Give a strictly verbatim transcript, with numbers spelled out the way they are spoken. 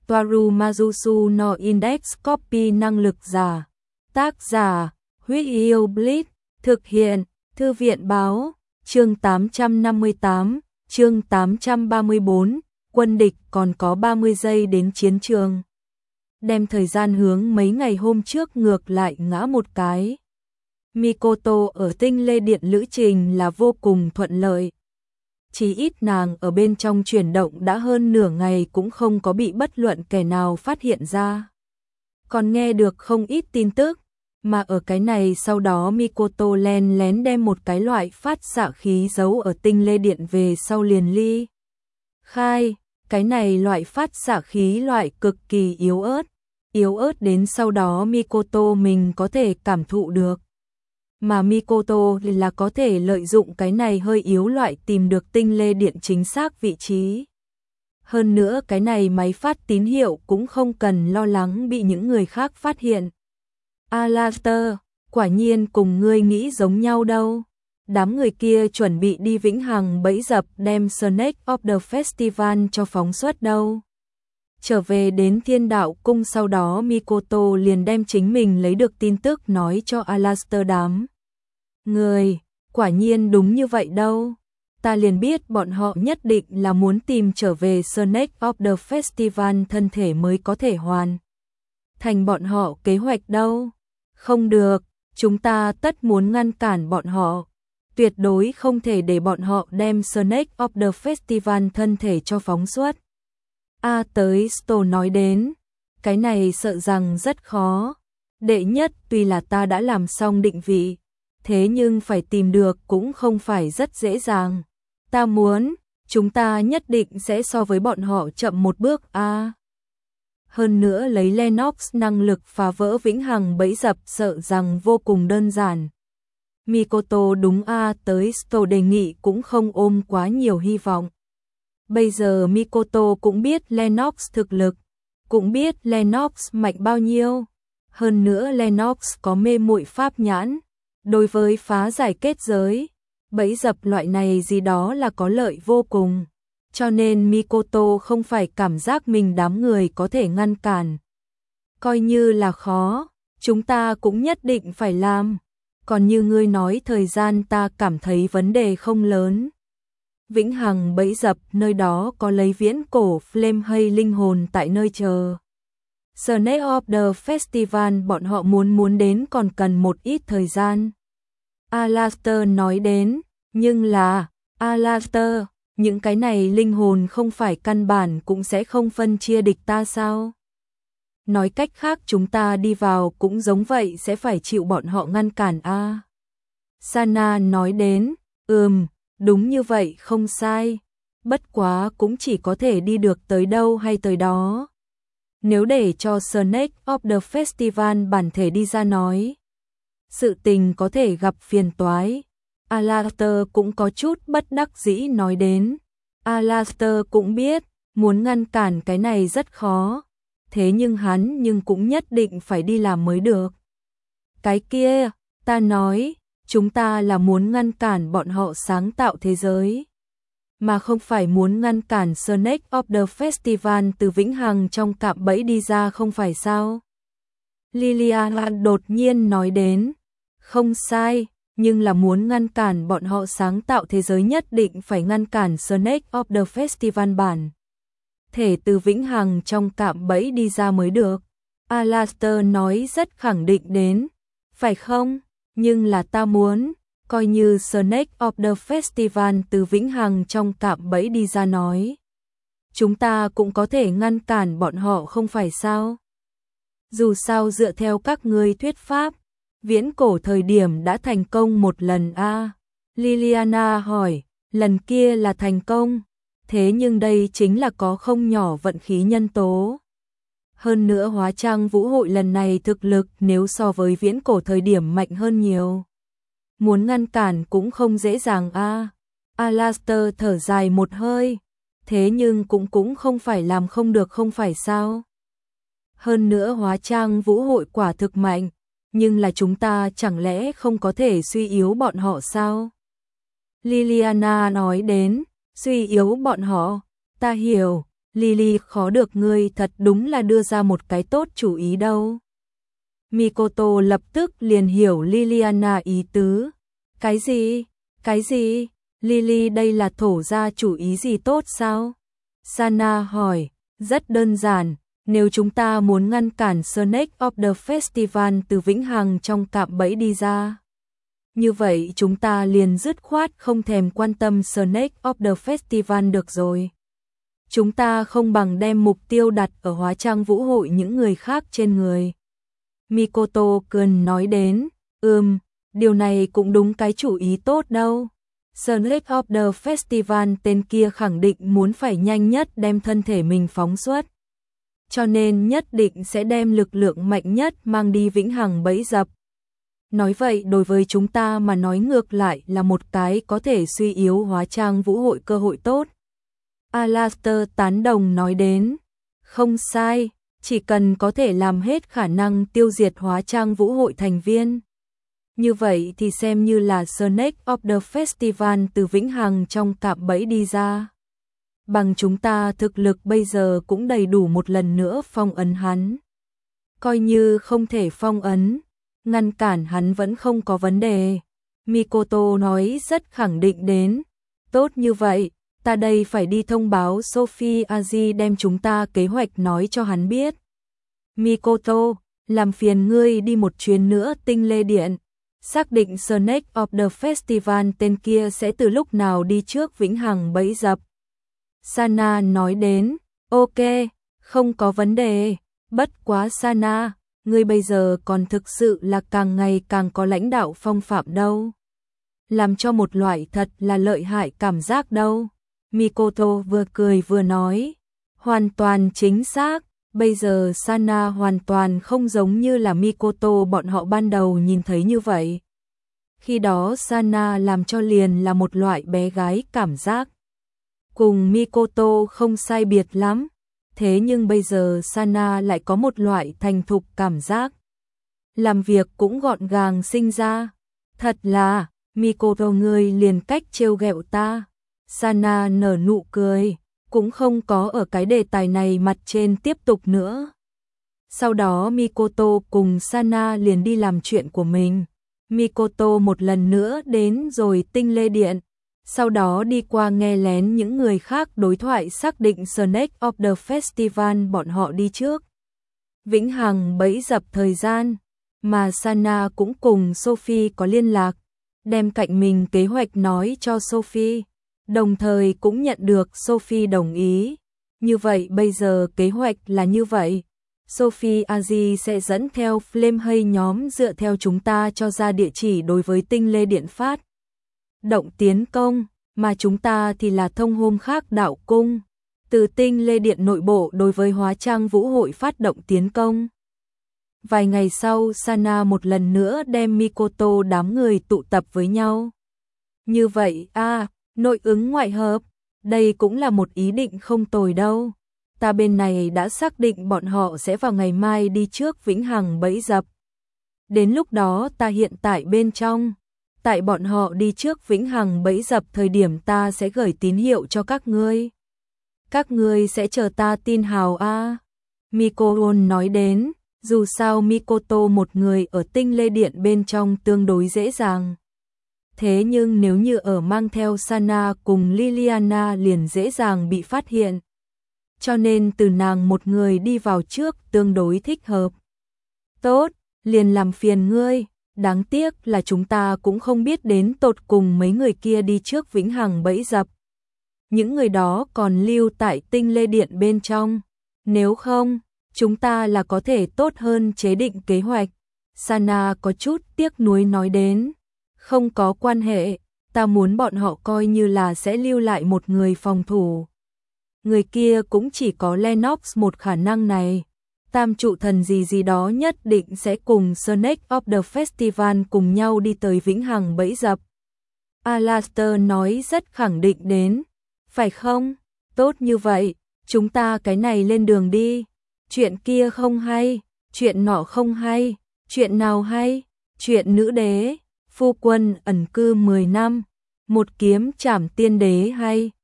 Toaru Majusu no Index Copy năng lực giả. Tác giả, Huyết Yêu Blitz, thực hiện, Thư viện báo, chương tám trăm năm mươi tám, chương tám trăm ba mươi tư, quân địch còn có ba mươi giây đến chiến trường. Đem thời gian hướng mấy ngày hôm trước ngược lại ngã một cái. Mikoto ở tinh lê điện lữ trình là vô cùng thuận lợi. Chỉ ít nàng ở bên trong chuyển động đã hơn nửa ngày cũng không có bị bất luận kẻ nào phát hiện ra. Còn nghe được không ít tin tức, mà ở cái này sau đó Mikoto len lén đem một cái loại phát xạ khí giấu ở tinh lê điện về sau liền ly. Khai, cái này loại phát xạ khí loại cực kỳ yếu ớt, yếu ớt đến sau đó Mikoto mình có thể cảm thụ được. Mà Mikoto là có thể lợi dụng cái này hơi yếu loại tìm được tinh lê điện chính xác vị trí. Hơn nữa cái này máy phát tín hiệu cũng không cần lo lắng bị những người khác phát hiện. Alastair, quả nhiên cùng ngươi nghĩ giống nhau đâu. Đám người kia chuẩn bị đi Vĩnh Hằng bẫy dập đem Snake of the Festival cho phóng xuất đâu. Trở về đến Thiên Đạo Cung sau đó Mikoto liền đem chính mình lấy được tin tức nói cho Alastair đám. Người, quả nhiên đúng như vậy đâu. Ta liền biết bọn họ nhất định là muốn tìm trở về Snake of the Festival thân thể mới có thể hoàn thành bọn họ kế hoạch đâu. Không được, chúng ta tất muốn ngăn cản bọn họ. Tuyệt đối không thể để bọn họ đem Snake of the Festival thân thể cho phóng xuất. A tới Sto nói đến, cái này sợ rằng rất khó. Đệ nhất tuy là ta đã làm xong định vị, thế nhưng phải tìm được cũng không phải rất dễ dàng. Ta muốn, chúng ta nhất định sẽ so với bọn họ chậm một bước a. Hơn nữa lấy Lennox năng lực phá vỡ Vĩnh Hằng bẫy dập sợ rằng vô cùng đơn giản. Mikoto đúng a tới Sto đề nghị cũng không ôm quá nhiều hy vọng. Bây giờ Mikoto cũng biết Lennox thực lực, cũng biết Lennox mạnh bao nhiêu. Hơn nữa Lennox có mê muội pháp nhãn, đối với phá giải kết giới, bẫy dập loại này gì đó là có lợi vô cùng. Cho nên Mikoto không phải cảm giác mình đám người có thể ngăn cản. Coi như là khó, chúng ta cũng nhất định phải làm. Còn như ngươi nói thời gian ta cảm thấy vấn đề không lớn. Vĩnh Hằng bẫy dập nơi đó có lấy viễn cổ Flame hay linh hồn tại nơi chờ. Snake of the Festival bọn họ muốn muốn đến còn cần một ít thời gian. Alastair nói đến, nhưng là, Alastair, những cái này linh hồn không phải căn bản cũng sẽ không phân chia địch ta sao? Nói cách khác chúng ta đi vào cũng giống vậy sẽ phải chịu bọn họ ngăn cản a. À. Sana nói đến, ừm, đúng như vậy không sai. Bất quá cũng chỉ có thể đi được tới đâu hay tới đó. Nếu để cho Snake of the Festival bản thể đi ra nói, sự tình có thể gặp phiền toái. Alastair cũng có chút bất đắc dĩ nói đến. Alastair cũng biết, muốn ngăn cản cái này rất khó. Thế nhưng hắn nhưng cũng nhất định phải đi làm mới được. Cái kia, ta nói, chúng ta là muốn ngăn cản bọn họ sáng tạo thế giới. Mà không phải muốn ngăn cản Snake of the Festival từ Vĩnh Hằng trong cạm bẫy đi ra không phải sao? Liliana đột nhiên nói đến, không sai, nhưng là muốn ngăn cản bọn họ sáng tạo thế giới nhất định phải ngăn cản Snake of the Festival bản thể từ Vĩnh Hằng trong cạm bẫy đi ra mới được. Alastair nói rất khẳng định đến, phải không? Nhưng là ta muốn, coi như Snake of the Festival từ Vĩnh Hằng trong cạm bẫy đi ra nói. Chúng ta cũng có thể ngăn cản bọn họ không phải sao? Dù sao dựa theo các ngươi thuyết pháp, viễn cổ thời điểm đã thành công một lần a. À. Liliana hỏi, lần kia là thành công, thế nhưng đây chính là có không nhỏ vận khí nhân tố. Hơn nữa hóa trang vũ hội lần này thực lực nếu so với viễn cổ thời điểm mạnh hơn nhiều. Muốn ngăn cản cũng không dễ dàng a. À. Alastair thở dài một hơi, thế nhưng cũng cũng không phải làm không được không phải sao. Hơn nữa hóa trang vũ hội quả thực mạnh, nhưng là chúng ta chẳng lẽ không có thể suy yếu bọn họ sao? Liliana nói đến, suy yếu bọn họ, ta hiểu, Lily khó được, ngươi thật đúng là đưa ra một cái tốt chủ ý đâu. Mikoto lập tức liền hiểu Liliana ý tứ. Cái gì? Cái gì? Lily đây là thổ ra chủ ý gì tốt sao? Sana hỏi. Rất đơn giản, nếu chúng ta muốn ngăn cản Snake of the Festival từ vĩnh hằng trong cạm bẫy đi ra, như vậy chúng ta liền dứt khoát không thèm quan tâm Snake of the Festival được rồi. Chúng ta không bằng đem mục tiêu đặt ở hóa trang vũ hội những người khác trên người. Mikoto cười nói đến, ừm, điều này cũng đúng cái chủ ý tốt đâu. Snake of the Festival tên kia khẳng định muốn phải nhanh nhất đem thân thể mình phóng xuất. Cho nên nhất định sẽ đem lực lượng mạnh nhất mang đi vĩnh hằng bẫy dập. Nói vậy đối với chúng ta mà nói ngược lại là một cái có thể suy yếu hóa trang vũ hội cơ hội tốt. Alastair tán đồng nói đến, không sai, chỉ cần có thể làm hết khả năng tiêu diệt hóa trang vũ hội thành viên. Như vậy thì xem như là Snake of the Festival từ vĩnh hằng trong cạm bẫy đi ra. Bằng chúng ta thực lực bây giờ cũng đầy đủ một lần nữa phong ấn hắn. Coi như không thể phong ấn, ngăn cản hắn vẫn không có vấn đề. Mikoto nói rất khẳng định đến. Tốt như vậy, ta đây phải đi thông báo Sophie Aji đem chúng ta kế hoạch nói cho hắn biết. Mikoto, làm phiền ngươi đi một chuyến nữa Tinh Lê Điện. Xác định Snake of the Festival tên kia sẽ từ lúc nào đi trước vĩnh hằng bẫy dập. Sana nói đến, ok, không có vấn đề, bất quá Sana, ngươi bây giờ còn thực sự là càng ngày càng có lãnh đạo phong phạm đâu. Làm cho một loại thật là lợi hại cảm giác đâu. Mikoto vừa cười vừa nói, hoàn toàn chính xác, bây giờ Sana hoàn toàn không giống như là Mikoto bọn họ ban đầu nhìn thấy như vậy. Khi đó Sana làm cho liền là một loại bé gái cảm giác. Cùng Mikoto không sai biệt lắm, thế nhưng bây giờ Sana lại có một loại thành thục cảm giác. Làm việc cũng gọn gàng sinh ra. Thật là, Mikoto ngươi liền cách trêu ghẹo ta. Sana nở nụ cười, cũng không có ở cái đề tài này mặt trên tiếp tục nữa. Sau đó Mikoto cùng Sana liền đi làm chuyện của mình. Mikoto một lần nữa đến rồi Tinh Lê Điện, sau đó đi qua nghe lén những người khác đối thoại xác định Snake of the Festival bọn họ đi trước. Vĩnh hằng bẫy dập thời gian, mà Sana cũng cùng Sophie có liên lạc, đem cạnh mình kế hoạch nói cho Sophie, đồng thời cũng nhận được Sophie đồng ý. Như vậy bây giờ kế hoạch là như vậy. Sophie Aji sẽ dẫn theo Flamehay nhóm dựa theo chúng ta cho ra địa chỉ đối với Tinh Lê Điện phát động tiến công, mà chúng ta thì là thông hôm khác đạo cung, từ Tinh Lê Điện nội bộ đối với hóa trang vũ hội phát động tiến công. Vài ngày sau Sana một lần nữa đem Mikoto đám người tụ tập với nhau. Như vậy a nội ứng ngoại hợp, đây cũng là một ý định không tồi đâu. Ta bên này đã xác định bọn họ sẽ vào ngày mai đi trước vĩnh hằng bẫy dập. Đến lúc đó ta hiện tại bên trong, tại bọn họ đi trước vĩnh hằng bẫy dập thời điểm ta sẽ gửi tín hiệu cho các ngươi. Các ngươi sẽ chờ ta tin hào a. À. Mikoto nói đến, dù sao Mikoto một người ở Tinh Lê Điện bên trong tương đối dễ dàng. Thế nhưng nếu như ở mang theo Sana cùng Liliana liền dễ dàng bị phát hiện. Cho nên từ nàng một người đi vào trước tương đối thích hợp. Tốt, liền làm phiền ngươi, đáng tiếc là chúng ta cũng không biết đến tột cùng mấy người kia đi trước vĩnh hằng bẫy dập. Những người đó còn lưu tại Tinh Lê Điện bên trong, nếu không, chúng ta là có thể tốt hơn chế định kế hoạch. Sana có chút tiếc nuối nói đến, không có quan hệ, ta muốn bọn họ coi như là sẽ lưu lại một người phòng thủ. Người kia cũng chỉ có Lennox một khả năng này. Tam trụ thần gì gì đó nhất định sẽ cùng Snake of the Festival cùng nhau đi tới vĩnh hằng bẫy dập. Alastair nói rất khẳng định đến. Phải không? Tốt như vậy, chúng ta cái này lên đường đi. Chuyện kia không hay, chuyện nọ không hay, chuyện nào hay? Chuyện nữ đế, phu quân ẩn cư mười năm, một kiếm trảm tiên đế hay.